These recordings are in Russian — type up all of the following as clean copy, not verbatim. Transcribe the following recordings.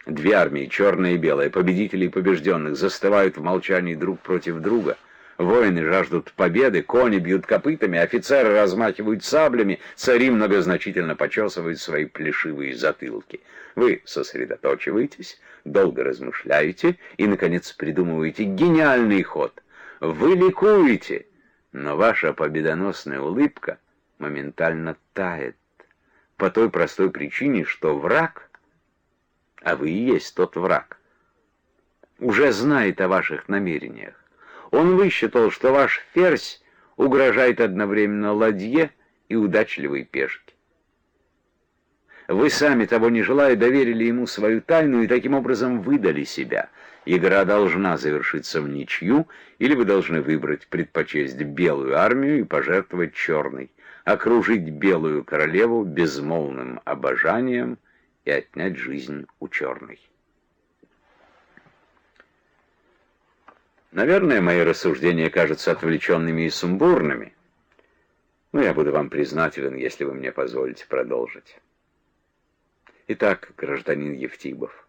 Две армии, черная и белая, победителей и побежденных, застывают в молчании друг против друга. Воины жаждут победы, кони бьют копытами, офицеры размахивают саблями, цари многозначительно почесывают свои плешивые затылки. Вы сосредоточиваетесь, долго размышляете и, наконец, придумываете гениальный ход. Вы ликуете, но ваша победоносная улыбка моментально тает по той простой причине, что враг, а вы и есть тот враг, уже знает о ваших намерениях. Он высчитал, что ваш ферзь угрожает одновременно ладье и удачливой пешке. Вы сами, того не желая, доверили ему свою тайну и таким образом выдали себя. Игра должна завершиться в ничью, или вы должны выбрать, предпочесть белую армию и пожертвовать черной, окружить белую королеву безмолвным обожанием и отнять жизнь у черной. Наверное, мои рассуждения кажутся отвлеченными и сумбурными, но я буду вам признателен, если вы мне позволите продолжить. Итак, гражданин Евтипов,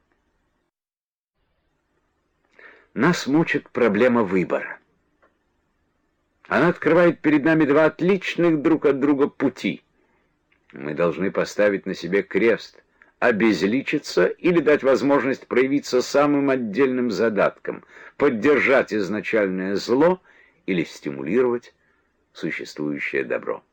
нас мучит проблема выбора. Она открывает перед нами два отличных друг от друга пути. Мы должны поставить на себе крест, обезличиться или дать возможность проявиться самым отдельным задатком, поддержать изначальное зло или стимулировать существующее добро.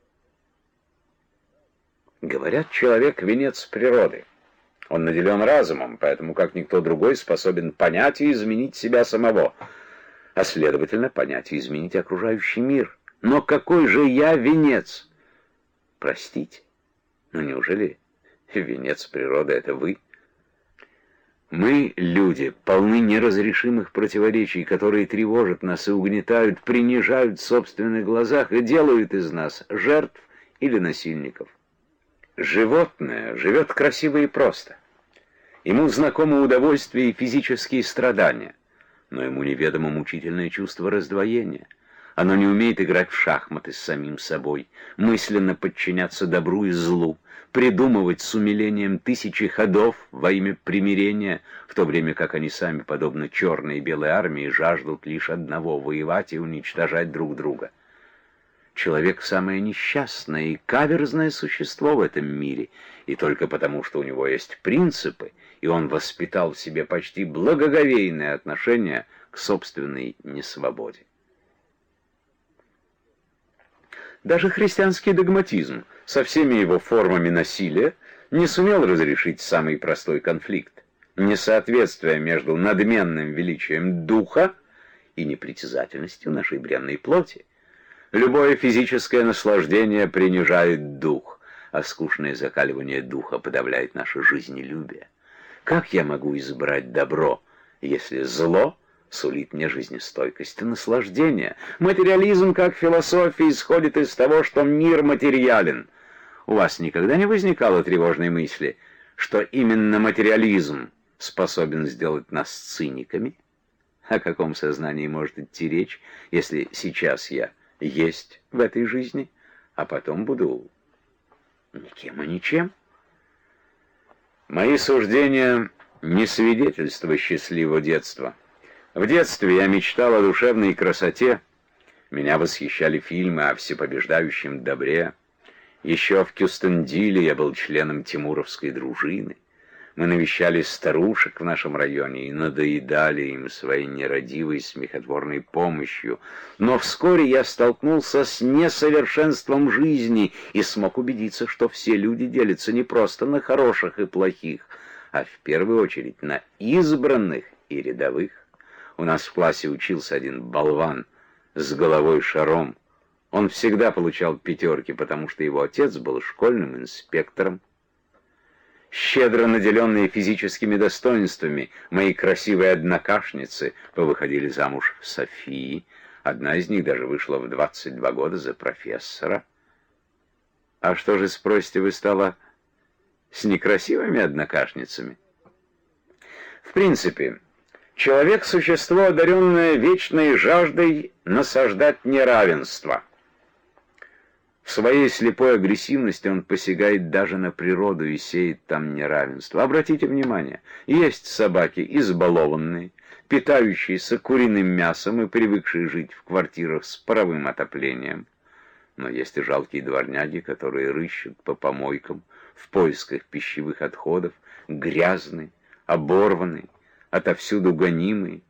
Говорят, человек — венец природы. Он наделен разумом, поэтому, как никто другой, способен понять и изменить себя самого, а следовательно, понять и изменить окружающий мир. Но какой же я венец? Простите, но неужели венец природы — это вы? Мы, люди, полны неразрешимых противоречий, которые тревожат нас и угнетают, принижают в собственных глазах и делают из нас жертв или насильников. Животное живет красиво и просто. Ему знакомы удовольствия и физические страдания, но ему неведомо мучительное чувство раздвоения. Оно не умеет играть в шахматы с самим собой, мысленно подчиняться добру и злу, придумывать с умилением тысячи ходов во имя примирения, в то время как они сами, подобно черной и белой армии, жаждут лишь одного — воевать и уничтожать друг друга. Человек — самое несчастное и каверзное существо в этом мире, и только потому, что у него есть принципы, и он воспитал в себе почти благоговейное отношение к собственной несвободе. Даже христианский догматизм со всеми его формами насилия не сумел разрешить самый простой конфликт — несоответствие между надменным величием духа и непритязательностью нашей бренной плоти. Любое физическое наслаждение принижает дух, а скучное закаливание духа подавляет наше жизнелюбие. Как я могу избрать добро, если зло сулит мне жизнестойкость и наслаждение? Материализм, как философия, исходит из того, что мир материален. У вас никогда не возникало тревожной мысли, что именно материализм способен сделать нас циниками? О каком сознании может идти речь, если сейчас я есть в этой жизни, а потом буду никем и ничем? Мои суждения не свидетельство счастливого детства. В детстве я мечтал о душевной красоте. Меня восхищали фильмы о всепобеждающем добре. Еще в Кюстендиле я был членом тимуровской дружины. Мы навещали старушек в нашем районе и надоедали им своей нерадивой смехотворной помощью. Но вскоре я столкнулся с несовершенством жизни и смог убедиться, что все люди делятся не просто на хороших и плохих, а в первую очередь на избранных и рядовых. У нас в классе учился один болван с головой шаром. Он всегда получал пятерки, потому что его отец был школьным инспектором. Щедро наделенные физическими достоинствами, мои красивые однокашницы повыходили замуж в Софии. Одна из них даже вышла в 22 года за профессора. А что же, спросите вы, стало с некрасивыми однокашницами? В принципе, человек — существо, одаренное вечной жаждой насаждать неравенство. В своей слепой агрессивности он посягает даже на природу и сеет там неравенство. Обратите внимание, есть собаки избалованные, питающиеся куриным мясом и привыкшие жить в квартирах с паровым отоплением. Но есть и жалкие дворняги, которые рыщут по помойкам в поисках пищевых отходов, грязные, оборванные, отовсюду гонимые,